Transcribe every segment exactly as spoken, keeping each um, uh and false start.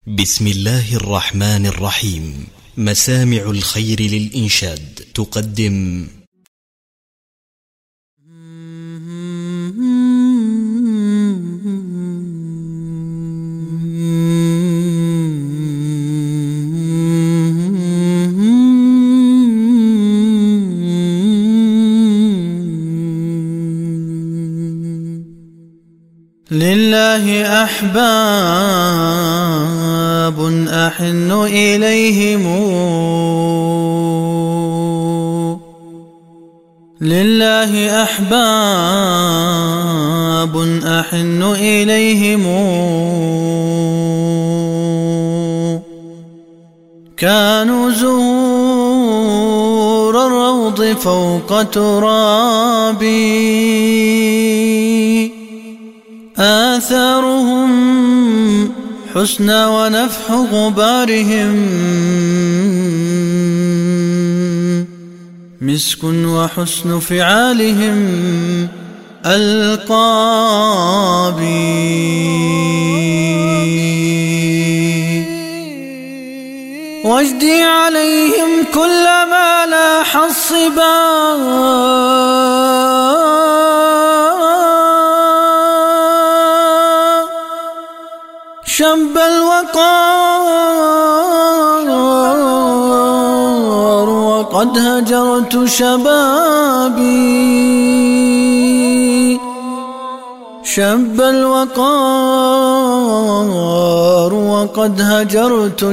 بسم الله الرحمن الرحيم. مسامع الخير للإنشاد تقدم لله أحباب أحن إليهم، لله أحباب أحن إليهم، كانوا زهور الروض فوق ترابي، آثارهم حسنى ونفح غبارهم، مسك وحسن فعالهم ألقابي، واجدي عليهم كلما لاح الصبا، شب الوقار وقد هجرت شبابي، شب الوقار وقد هجرت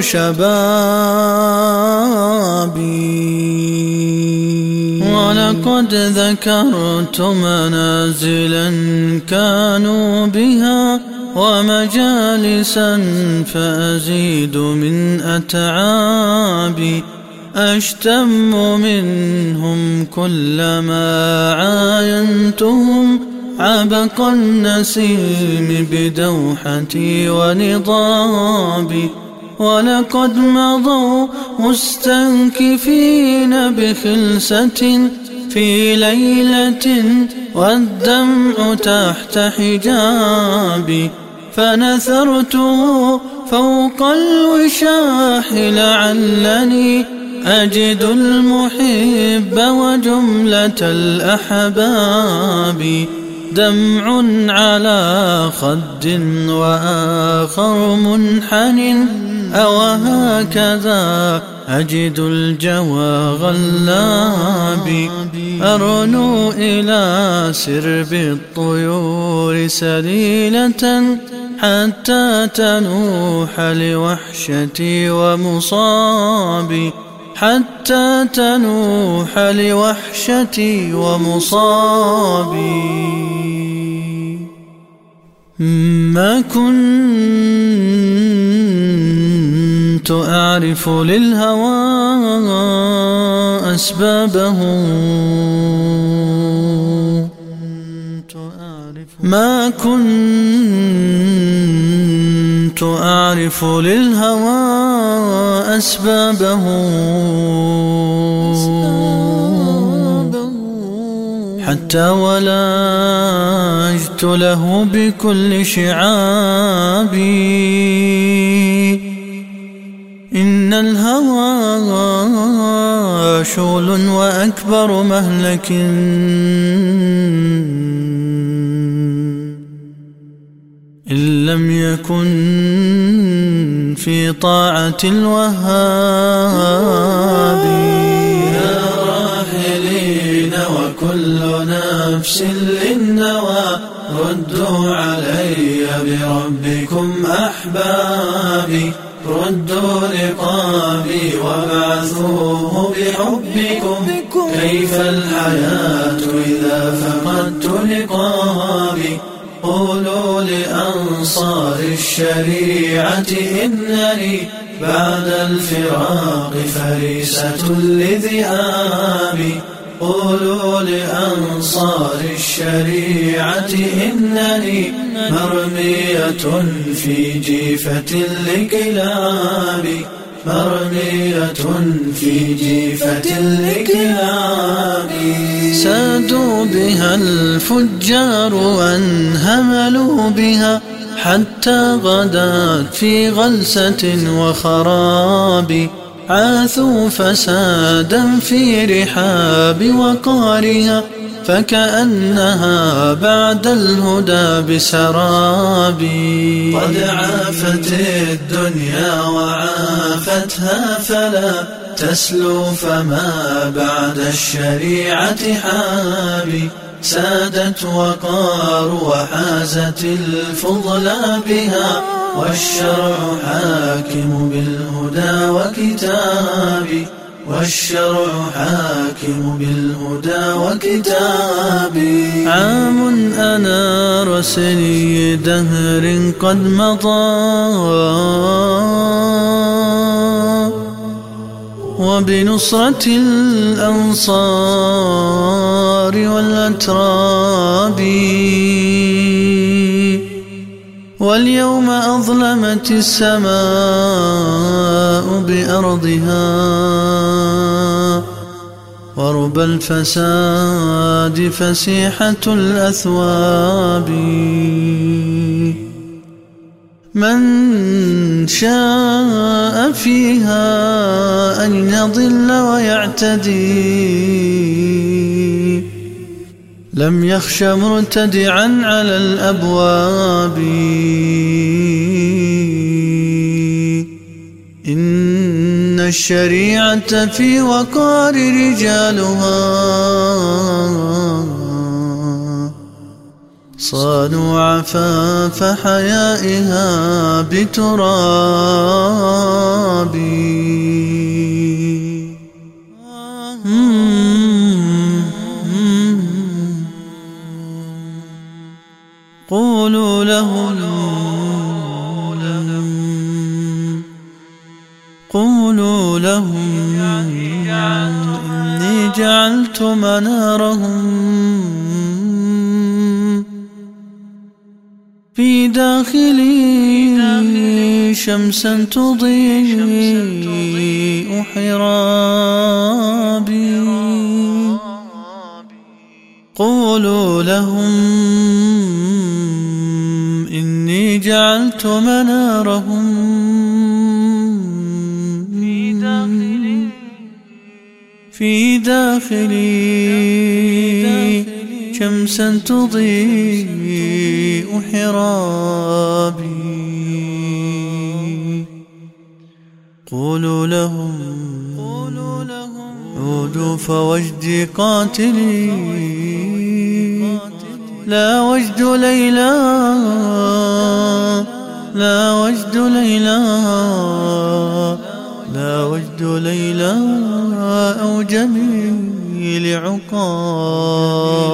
شبابي، ولقد ذكرت منازلا كانوا بها ومجالسا فأزيد من أتعابي، أشتم منهم كلما عاينتهم عبق النسيم بدوحتي ونضابي، ولقد مضوا مستنكفين بخلسة في ليلة والدمع تحت حجابي، فنثرته فوق الوشاح لعلني أجد المحب وجملة الأحباب، دمع على خد وآخر منحن، أو هكذا أجد الجوى غلابي، أرنو إلى سرب الطيور سليلة حتى تنوح لوحشتي ومصابي، حتى تنوح لوحشتي ومصابي. ما كنت أعرف للهوى أسبابه، ما كنت أعرف للهوى أسبابه، حتى ولجت له بكل شعابي، إن الهوى شول وأكبر مهلك، إن لم يكن في طاعة الوهاب. يا راحلين وكل نفس للنوى، ردوا علي بربكم أحبابي، ردوا رقابي وابعثوه بحبكم، كيف الحياة إذا فقدت رقابي، قولوا لأنصار الشريعة إنني بعد الفراق فريسة لذئابي، قولوا لأنصار الشريعة إنني مرمية في جيفة لكلابي، مرمية في جيفة لكلاب. سادوا بها الفجار وانهملوا بها حتى غدت في غلسة وخراب، عاثوا فسادا في رحاب وقارها، فكأنها بعد الهدى بسراب. قد عافت الدنيا وعافتها، فلا تسلو فما بعد الشريعة حابي. سادت وقار وحازت الفضل بها، والشرع حاكم بالهدى وكتابي. والشرع حاكم بالهدى وكتابي. عام أنار سني دهر قد مضى، وبنصرة الأنصار والأتراب، واليوم أظلمت السماء بأرضها، ورب الفساد فسيحة الأثواب. من شاء فيها أن يضل ويعتدي، لم يخش مرتدعا على الأبواب. إن الشريعة في وقار رجالها، صانوا عفاف حيائها بتراب. قولوا لهم قولوا لهم إني جعلت منارهم في داخلي شمسا تضيء حرابي. قولوا لهم إني جعلت منارهم في داخلي شمسا تضيء حرابي. قولوا لهم عودوا فوجدي قاتلي، لا وجد ليلى لا وجد ليلى لا وجد ليلى أو جميل عقاب.